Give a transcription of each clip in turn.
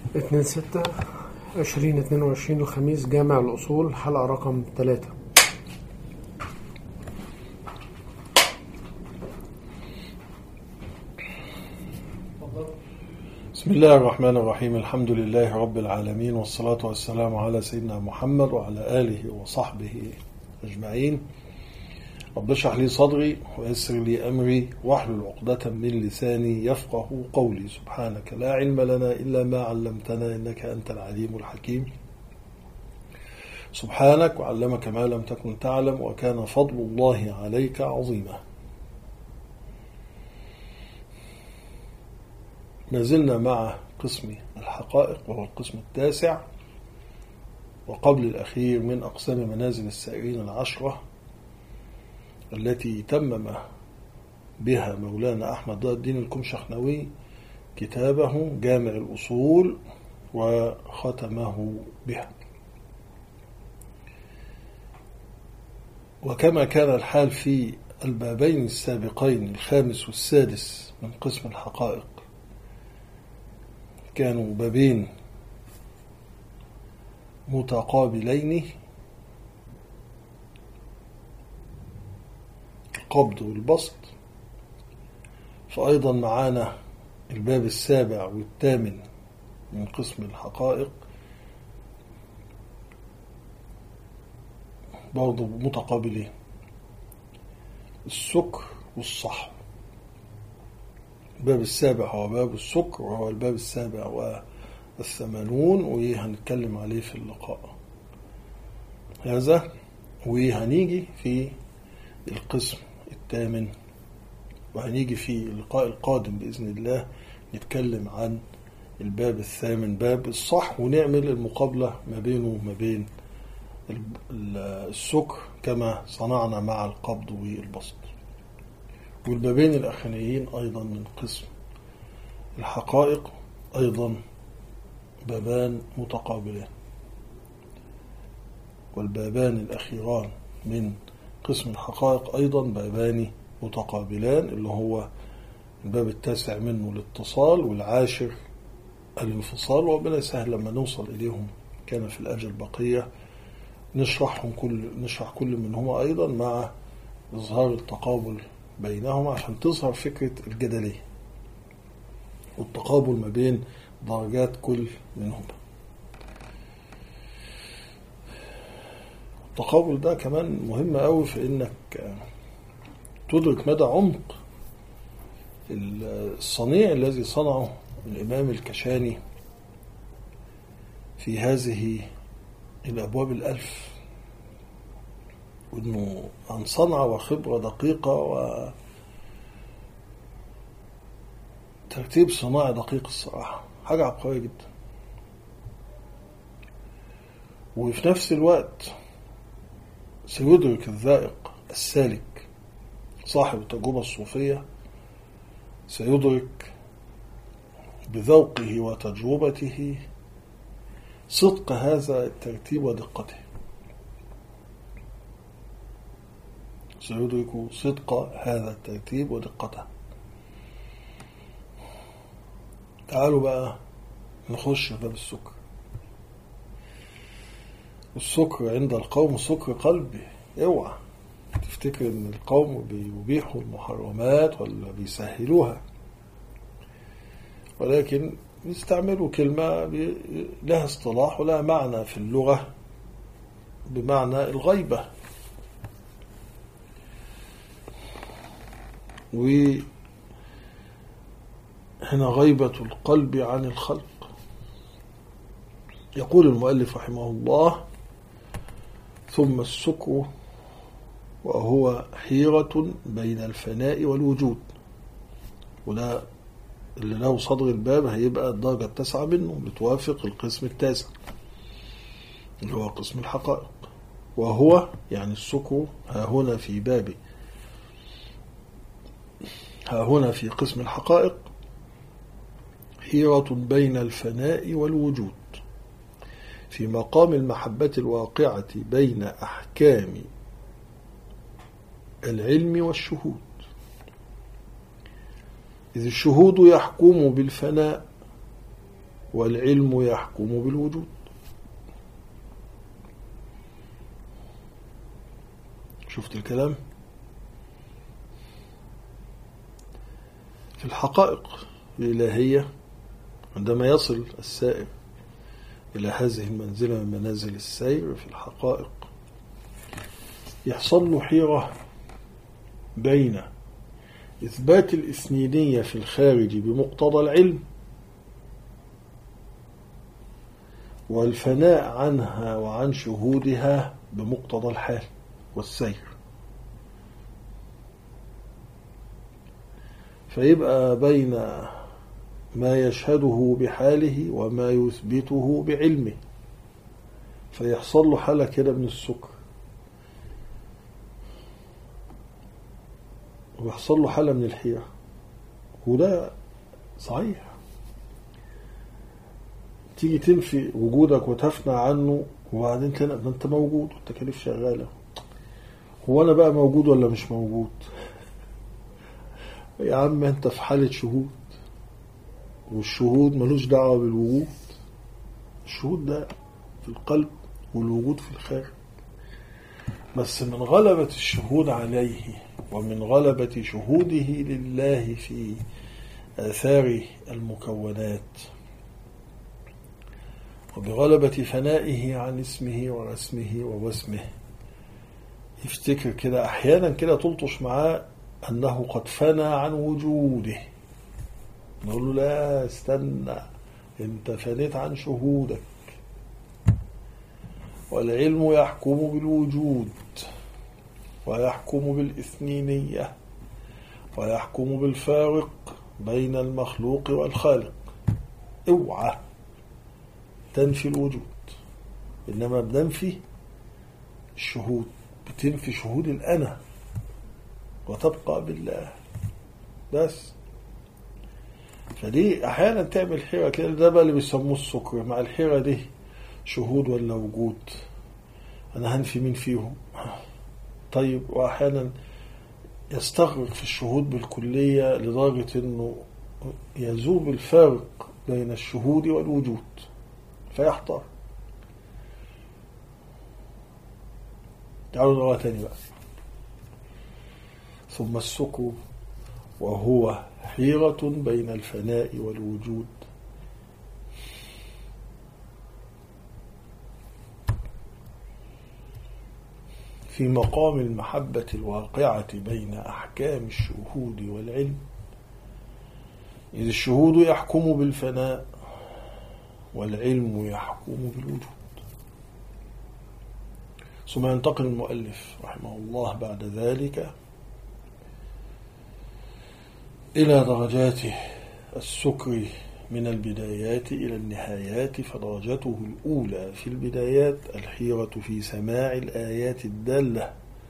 2/6/2022 الخميس، جامع الأصول، حلقة رقم 3. بسم الله الرحمن الرحيم. الحمد لله رب العالمين، والصلاة والسلام على سيدنا محمد وعلى آله وصحبه أجمعين. رب اشرح لي صدري ويسر لي أمري واحلل عقدة من لساني يفقه قولي. سبحانك لا علم لنا إلا ما علمتنا إنك أنت العليم الحكيم. سبحانك وعلمك ما لم تكن تعلم وكان فضل الله عليك عظيما. ما زلنا مع قسم الحقائق وهو القسم 9 وقبل الأخير من أقسام منازل السائرين 10 التي تمم بها مولانا أحمد ضياء الدين الكمشخنوي كتابه جامع الأصول وختمه بها. وكما كان الحال في البابين السابقين الخامس والسادس من قسم الحقائق، كانوا بابين متقابلين، القبض والبسط، فأيضا معانا الباب السابع والثامن من قسم الحقائق برضو متقابلين، السكر والصحو. الباب السابع هو باب السكر وهو الباب السابع والثمانون، وهنتكلم عليه في اللقاء هذا. وهنيجي في القسم 8 وهنيجي في اللقاء القادم بإذن الله نتكلم عن الباب 8 باب الصحو، ونعمل المقابلة ما بينه وما بين السكر كما صنعنا مع القبض والبسط. والبابين الأخرين أيضا من قسم الحقائق أيضا بابان متقابلان، والبابان الأخيران من قسم الحقائق أيضا بابان متقابلان، اللي هو الباب 9 منه الاتصال، والعاشر الانفصال. وربنا يسهل لما نوصل إليهم كان في الأجل بقية نشرح كل منهما أيضا مع إظهار التقابل بينهما عشان تظهر فكرة الجدلية والتقابل ما بين درجات كل منهما. التقابل ده كمان مهم قوي في انك تدرك مدى عمق الصنيع الذي صنعه الإمام الكشاني في هذه الأبواب 1000، وإنه عن صنعة وخبرة دقيقة وترتيب صناعي دقيق. الصراحة حاجة عبقرية جدا. وفي نفس الوقت سيدرك الذائق السالك صاحب التجربة الصوفية، سيدرك بذوقه وتجربته صدق هذا الترتيب ودقته، سيدرك صدق هذا الترتيب ودقته. تعالوا بقى نخش باب السكر. السكر عند القوم سكر قلبي. اوعى تفتكر ان القوم بيبيحوا المحرمات ولا بيسهلوها، ولكن يستعملوا كلمة لها اصطلاح ولها معنى في اللغة بمعنى الغيبة. وهنا غيبة القلب عن الخلق. يقول المؤلف رحمه الله: ثم السكر وهو حيرة بين الفناء والوجود. وده اللي له صدر الباب هيبقى الدرجة 9 منه، بتوافق القسم 9 اللي هو قسم الحقائق. وهو يعني السكر ها هنا في قسم الحقائق حيرة بين الفناء والوجود في مقام المحبة الواقعة بين أحكام العلم والشهود، إذ الشهود يحكم بالفناء والعلم يحكم بالوجود. شفت الكلام؟ في الحقائق الإلهية عندما يصل السائر إلى هذه المنزلة من منازل السير في الحقائق يحصل له حيرة بين إثبات الإثنينية في الخارج بمقتضى العلم والفناء عنها وعن شهودها بمقتضى الحال والسير. فيبقى بين ما يشهده بحاله وما يثبته بعلمه، فيحصل له حالة كده من السكر، ويحصل له حالة من الحيرة. وده صحيح. تيجي تنفي وجودك وتفنى عنه وبعدين تنقل ما انت موجود والتكاليف شغالة. هو انا بقى موجود ولا مش موجود؟ يا عم انت في حالة شهود، والشهود ملوش دعوة بالوجود. الشهود ده في القلب والوجود في الخارج. بس من غلبة الشهود عليه ومن غلبة شهوده لله في آثار المكونات وبغلبة فنائه عن اسمه ورسمه ووسمه، يفتكر كده أحيانا كده تلطش معاه أنه قد فنى عن وجوده. نقول له لا استنى، انت فنيت عن شهودك. والعلم يحكم بالوجود ويحكم بالإثنينية ويحكم بالفارق بين المخلوق والخالق. اوعى تنفي الوجود، إنما بننفي الشهود، بتنفي شهود الأنا وتبقى بالله بس. فدي أحيانا تعمل حيرة كده. ده بقى اللي بيسموه السكر. مع الحيرة دي شهود ولا وجود؟ أنا هنفي مين فيهم؟ طيب. وأحيانا يستغرق في الشهود بالكلية لدرجة أنه يذوب الفارق بين الشهود والوجود فيحتار. تعالوا نقرأ تاني بقى. ثم السكر وهو حيرة بين الفناء والوجود في مقام المحبة الواقعة بين أحكام الشهود والعلم، إذ الشهود يحكم بالفناء والعلم يحكم بالوجود. ثم ينتقل المؤلف رحمه الله بعد ذلك إلى درجات السكر من البدايات إلى النهايات. فدرجته الأولى في البدايات الحيرة في سماع الآيات الدالة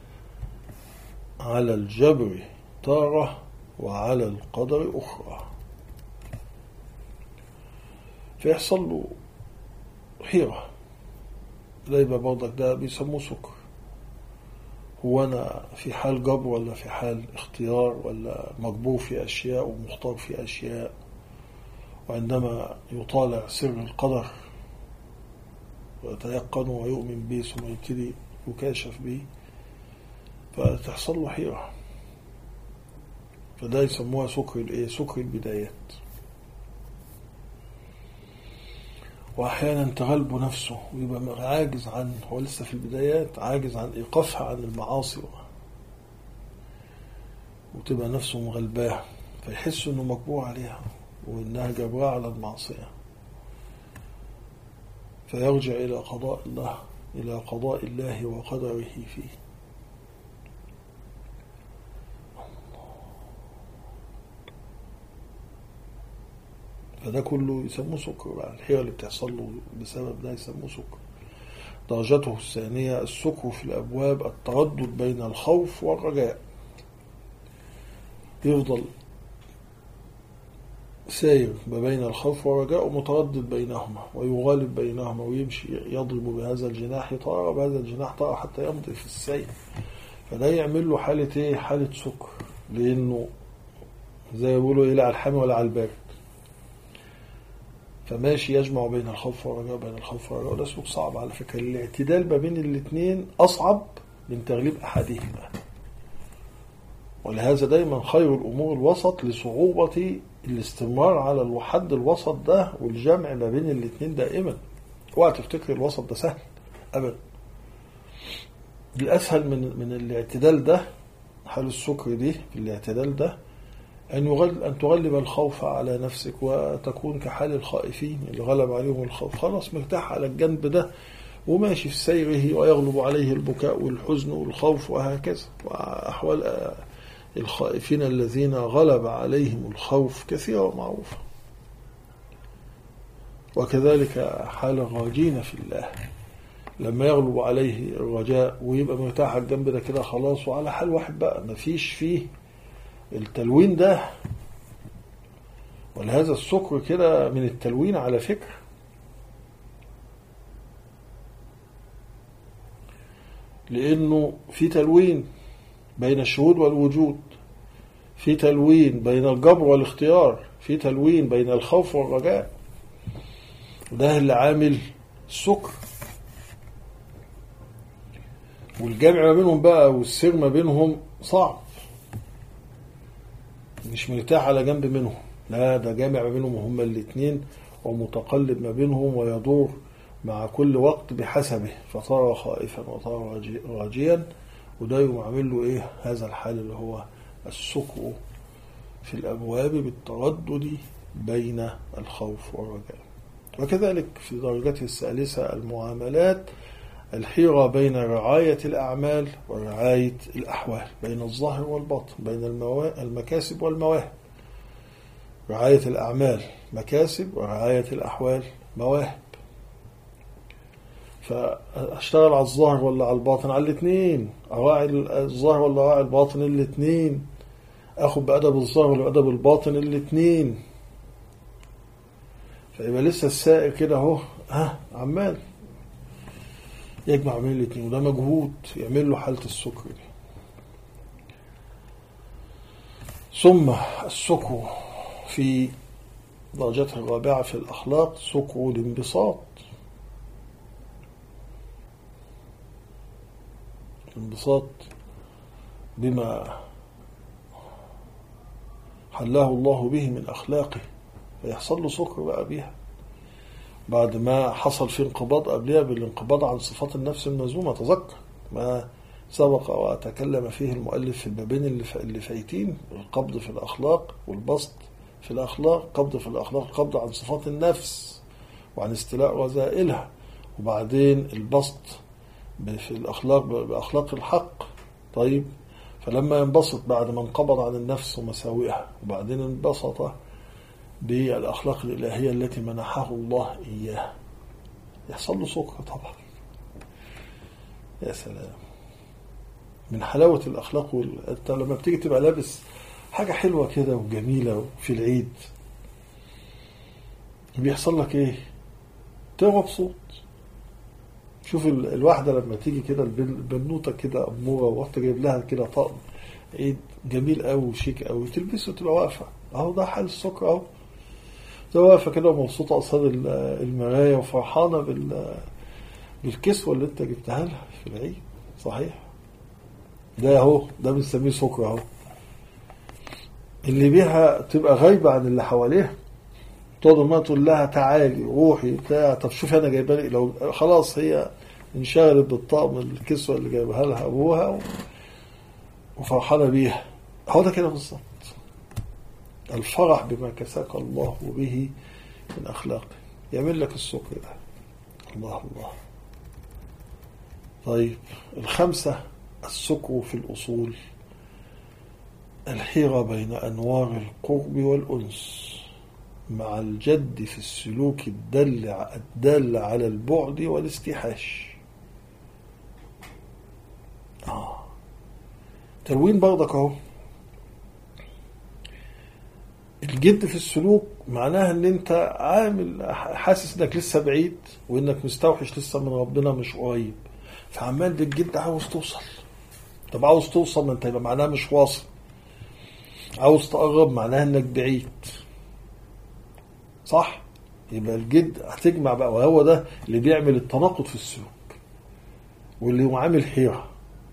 على الجبر تارة وعلى القدر أخرى، فيحصل له حيرة. ده يبقى برضك ده بيسموه سكر. هو أنا في حال جبر ولا في حال اختيار، ولا مجبور في أشياء ومختار في أشياء؟ وعندما يطالع سر القدر ويتيقنه ويؤمن به ثم يبتدي يكاشف به فتحصل له حيرة. فده يسموها سكر سكر البدايات. وأحيانا تغلب نفسه ويبقى عاجز عن، هو لسه في البدايات، عاجز عن إيقافها عن المعاصي وتبقى نفسه مغلباه، فيحس أنه مجبور عليها وإنها جبراه على المعصية، فيرجع إلى قضاء الله وقدره فيه. فده كله يسموه سكر بقى. الحيرة اللي بتحصل له بسبب ده يسموه سكر. درجته الثانية السكر في الأبواب التردد بين الخوف والرجاء. يفضل ساير ما بين الخوف والرجاء ومتردد بينهما ويغالب بينهما ويمشي يضرب بهذا الجناح طارة وبهذا الجناح طارة حتى يمضي في السير. فده يعمل له حالة ايه؟ حالة سكر، لأنه زي ما بيقولوا إيه، لا على الحامي ولا على البارد. فماشي يجمع بين الخوف والرجاء، بين الخوف والرجاء، وده سلوك صعب على فكرة. الاعتدال ما بين الاثنين أصعب من تغليب أحدهما، ولهذا دايما خير الأمور الوسط لصعوبة الاستمرار على الحد الوسط ده والجمع ما بين الاثنين دائما. اوعى تفتكر الوسط ده سهل أبدا. الأسهل من الاعتدال ده، حال السكر دي في الاعتدال ده، أن تغلب الخوف على نفسك وتكون كحال الخائفين اللي غلب عليهم الخوف، خلاص مرتاح على الجنب ده وماشي في سيره، ويغلب عليه البكاء والحزن والخوف وهكذا. وأحوال الخائفين الذين غلب عليهم الخوف كثيرة ومعروفة. وكذلك حال الراجين في الله، لما يغلب عليه الرجاء ويبقى مرتاح على الجنب ده كده خلاص، وعلى حال واحد بقى مفيش فيه التلوين ده. ولهذا السكر كده من التلوين على فكرة، لأنه في تلوين بين الشهود والوجود، في تلوين بين الجبر والاختيار، في تلوين بين الخوف والرجاء، وده اللي عامل السكر. والجمع ما بينهم بقى والسير ما بينهم صعب، مش مرتاح على جنب منهم، لا ده جامع ما بينهم هما الاثنين، ومتقلب ما بينهم ويدور مع كل وقت بحسبه، فصار خائفا وصار راجيا. وده يعمل له ايه؟ هذا الحال اللي هو السكر في الأبواب بالتردد بين الخوف والرجاء. وكذلك في درجته الثالثة المعاملات، الحيرة بين رعاية الأعمال ورعاية الأحوال، بين الظاهر والباطن، بين المكاسب والمواهب. رعاية الأعمال مكاسب، ورعاية الأحوال مواهب. فأشتغل على الظاهر ولا على الباطن؟ على الاثنين. أراعي الظاهر ولا أراعي الباطن؟ الاثنين. أخذ بأدب الظاهر ولا بأدب الباطن؟ الاثنين. فيبقى لسه السائر كده اهو عمال يجمع بين الاثنين، وده مجهود يعمل له حالة السكر دي. ثم السكر في درجته الرابعة في الأخلاق سكر الانبساط. الانبساط بما حله الله به من أخلاقه، فيحصل له سكر بقى بيها بعد ما حصل في انقباض قبلها بالانقباض عن صفات النفس المذمومة. تذكر ما سبق وتكلم فيه المؤلف في البابين اللي فايتين: القبض في الأخلاق والبسط في الأخلاق. قبض في الأخلاق القبض عن صفات النفس وعن استيلاء رذائلها، وبعدين البسط في الأخلاق بأخلاق الحق. طيب، فلما ينبسط بعد ما انقبض عن النفس ومساوئها، وبعدين انبسط بالأخلاق الإلهية التي منحه الله إياها، يحصل له سكر طبعا. يا سلام من حلاوة الأخلاق. لما بتيجي تبقى لابس حاجة حلوة كده وجميلة في العيد، بيحصل لك ايه؟ تبقى مبسوط. شوف الواحدة لما تيجي كده البنوتة كده أمورة، وقت جايب لها كده طقم عيد جميل قوي وشيك قوي، تلبسه وتبقى واقفة اهو، ده حال السكر اهو. واقفة كده ومبسوطة قصاد المراية وفرحانة بالكسوة اللي انت جبتها لها في العيد. صحيح، ده اهو ده بنسميه سكر اهو. اللي بيها تبقى غايبة عن اللي حواليها، تقعد ما تقول لها تعالي روحي بتاع، طب شوفي انا جايبه لك، لو خلاص هي انشغلت بالطقم الكسوة اللي جايبها لها ابوها وفرحانة بيها. هو ده كده بالظبط الفرح بما كساك الله به من أخلاقه، يعمل لك السكر ده. الله الله. طيب، الخمسة السكر في الأصول، الحيرة بين أنوار القرب والأنس مع الجد في السلوك الدال على البعد والاستيحاش. تلوين برضك اهو. الجد في السلوك معناها ان انت عامل حاسس انك لسه بعيد، وانك مستوحش لسه من ربنا مش قريب، فعمال بالجد عاوز توصل. طب عاوز توصل، ما انت يبقى معناها مش واصل. عاوز تقرب معناها انك بعيد، صح؟ يبقى الجد هتجمع بقى، وهو ده اللي بيعمل التناقض في السلوك واللي هو عامل حيرة.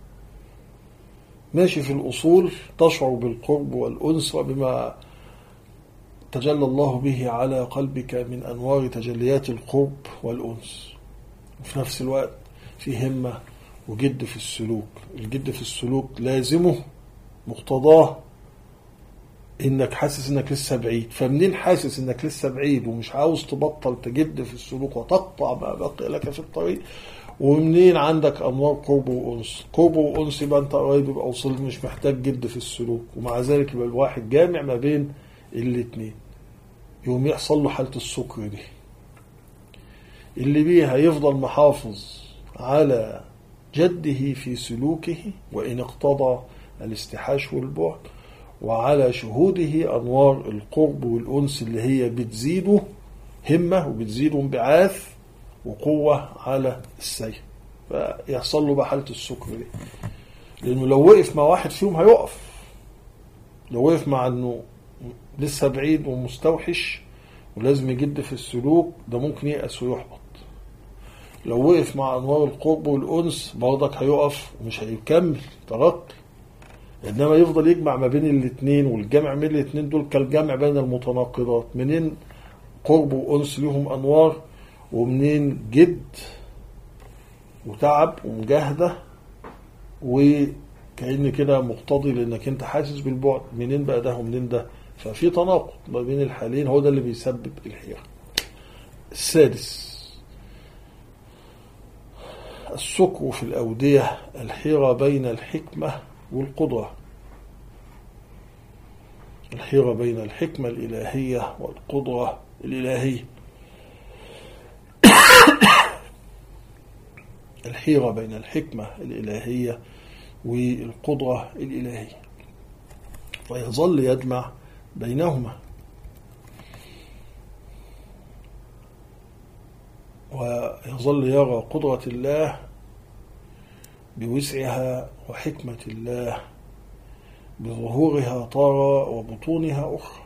ماشي في الأصول تشعر بالقرب والأنس وبما تجلى الله به على قلبك من أنوار تجليات القرب والأنس، وفي نفس الوقت في همة وجد في السلوك. الجد في السلوك لازمه مقتضاه انك حاسس انك لسه بعيد. فمنين حاسس انك لسه بعيد ومش عاوز تبطل تجد في السلوك وتقطع ما بقي لك في الطريق؟ ومنين عندك انوار قرب وانس؟ قرب وانس يبقى انت قريب، يبقى وصلت، مش محتاج جد في السلوك. ومع ذلك يبقى الواحد جامع ما بين الاثنين، يوم يحصل له حالة السكر دي اللي بيها يفضل محافظ على جده في سلوكه وإن اقتضى الاستحاش والبعد، وعلى شهوده أنوار القرب والأنس اللي هي بتزيده همة وبتزيده انبعاث وقوة على السير، فيحصل له بحالة السكر دي. لأنه لو وقف مع واحد فيهم هيقف، لو وقف مع أنه لسه بعيد ومستوحش ولازم يجد في السلوك ده ممكن ييأس ويحبط. لو وقف مع أنوار القرب والأنس برضك هيقف ومش هيكمل ترقي. إنما يفضل يجمع ما بين الاثنين، والجمع بين الاثنين دول كالجمع بين المتناقضات. منين قرب وأنس لهم أنوار، ومنين جد وتعب ومجاهدة وكأن كده مقتضي لأنك أنت حاسس بالبعد. منين بقى ده ومنين ده؟ ففي تناقض ما بين الحالين، هو ده اللي بيسبب الحيرة. السادس السكر في الأودية، الحيرة بين الحكمة والقدرة. الحيرة بين الحكمة الإلهية والقدرة الإلهية. الحيرة بين الحكمة الإلهية والقدرة الإلهية، ويظل يجمع بينهما، ويظل يرى قدرة الله بوسعها وحكمة الله بظهورها تارة وبطونها أخرى.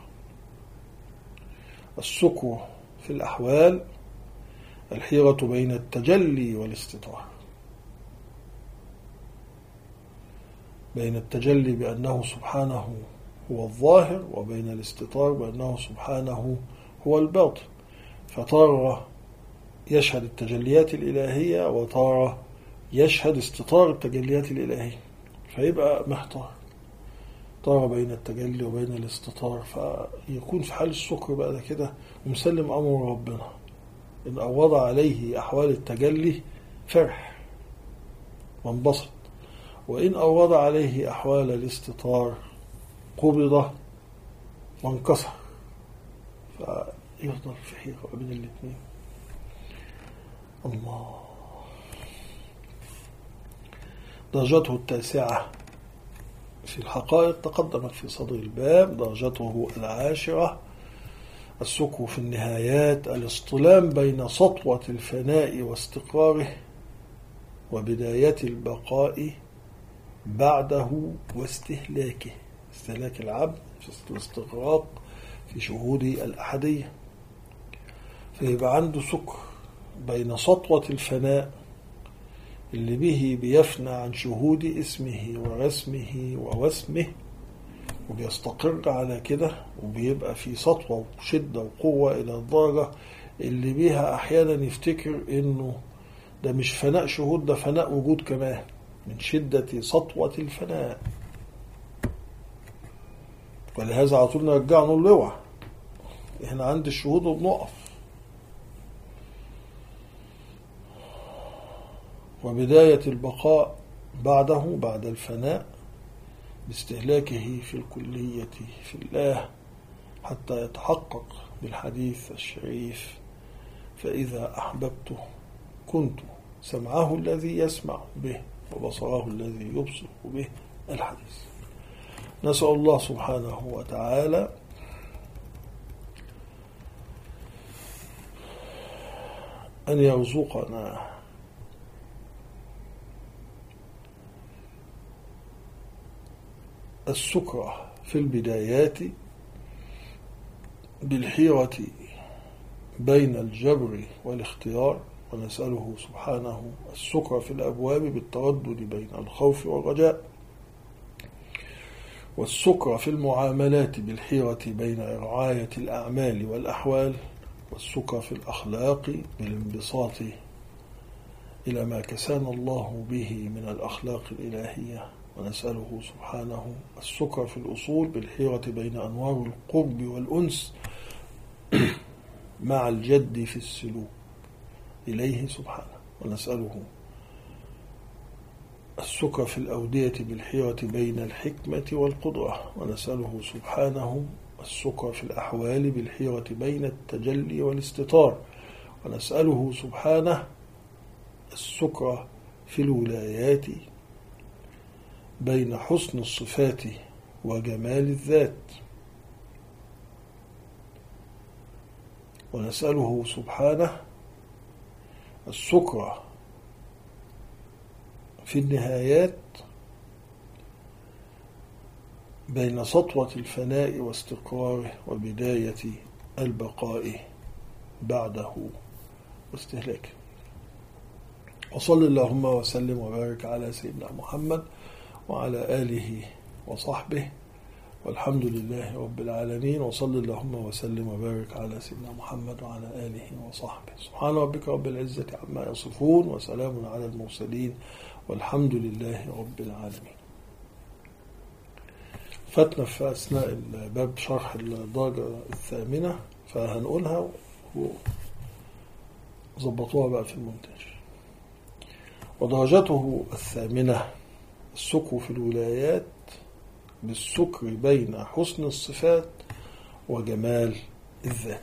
السكر في الأحوال الحيرة بين التجلي والاستطار، بين التجلي بأنه سبحانه هو الظاهر، وبين الاستطار بأنه سبحانه هو الباطن. فتارة يشهد التجليات الإلهية وتارة يشهد استطار التجليات الإلهية، فيبقى محتار، تارة بين التجلي وبين الاستطار. فيكون في حال السكر بقى ده كده ومسلم أمر ربنا. إن أوض عليه أحوال التجلي فرح وانبسط، وإن أوض عليه أحوال الاستطار قبض وانكسر، فيفضل في حيرة بين الاثنين. الله. درجته التاسعة في الحقائق تقدمت في صدر الباب. درجته العاشرة السكر في النهايات، الاصطلام بين سطوة الفناء واستقراره وبداية البقاء بعده واستهلاكه، استهلاك العبد في الاستغراق في شهود الأحدية. فيبقى عنده سكر بين سطوة الفناء اللي به بيفنى عن شهود اسمه ورسمه ووسمه وبيستقر على كده، وبيبقى في سطوة وشدة وقوة إلى الدرجة اللي بيها أحيانا يفتكر إنه ده مش فناء شهود، ده فناء وجود كمان من شدة سطوة الفناء. ولهذا على طول نرجع نقول له اوعى، احنا عند الشهود وبنقف. وبداية البقاء بعده بعد الفناء باستهلاكه في الكلية في الله حتى يتحقق بالحديث الشريف: فإذا أحببته كنت سمعه الذي يسمع به وبصره الذي يبصر به. الحديث. نسأل الله سبحانه وتعالى أن يرزقنا السكر في البدايات بالحيرة بين الجبر والاختيار، ونسأله سبحانه السكر في الأبواب بالتردد بين الخوف والرجاء، والسكر في المعاملات بالحيرة بين رعاية الأعمال والأحوال، والسكر في الأخلاق بالانبساط إلى ما كسانا الله به من الأخلاق الإلهية، ونسأله سبحانه السكر في الأصول بالحيرة بين أنوار القرب والأنس مع الجد في السلوك إليه سبحانه، ونسأله السكر في الأودية بالحيرة بين الحكمة والقدرة، ونسأله سبحانه السكر في الأحوال بالحيرة بين التجلي والاستطار، ونسأله سبحانه السكر في الولايات بين حسن الصفات وجمال الذات، ونسأله سبحانه السكر في النهايات بين سطوة الفناء واستقراره وبداية البقاء بعده واستهلاكه. وصل اللهم وسلم وبارك على سيدنا محمد وعلى آله وصحبه، والحمد لله رب العالمين. وصل اللهم وسلم وبارك على سيدنا محمد وعلى آله وصحبه. سبحان ربك رب العزة عما يصفون، وسلام على المرسلين، والحمد لله رب العالمين. فاتنا في أثناء الباب شرح الدرجة الثامنة، فهنقولها وظبطوها بقى في المونتاج. ودرجته الثامنة السكر في الولايات بالسكر بين حسن الصفات وجمال الذات.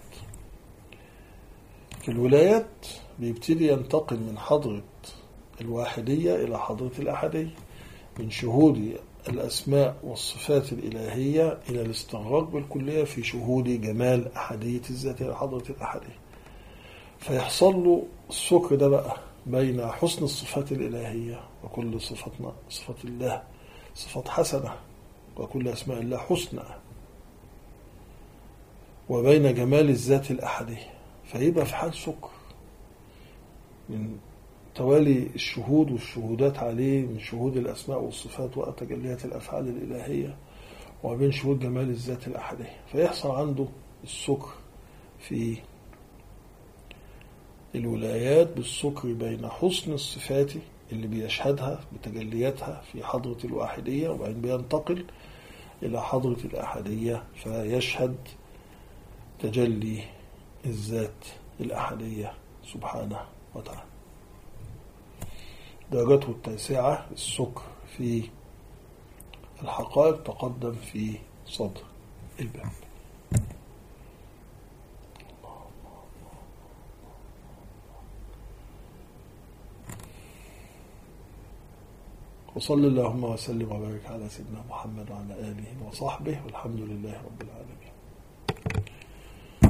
في الولايات بيبتدي ينتقل من حضرة الواحدية إلى حضرة الأحدية، من شهود الأسماء والصفات الإلهية إلى الاستغراق بالكلية في شهود جمال أحدية الذات إلى حضرة الأحدية. فيحصل له السكر ده بقى بين حسن الصفات الإلهية، وكل صفة الله صفات حسنة، وكل أسماء الله حسنى، وبين جمال الذات الأحدية، فيبقى في حال سكر من توالي الشهود والشهودات عليه، من شهود الأسماء والصفات وتجليات الأفعال الإلهية، وبين شهود جمال الذات الأحدية. فيحصل عنده السكر في الولايات بالسكر بين حسن الصفات اللي بيشهدها بتجلياتها في حضرة الواحدية، وبعدين بينتقل إلى حضرة الأحدية فيشهد تجلي الذات الأحدية سبحانه وتعالى. درجته التاسعة السكر في الحقائق تقدم في صدر الباب. وصلى اللهم وسلم وبارك على سيدنا محمد وعلى آله وصحبه، والحمد لله رب العالمين.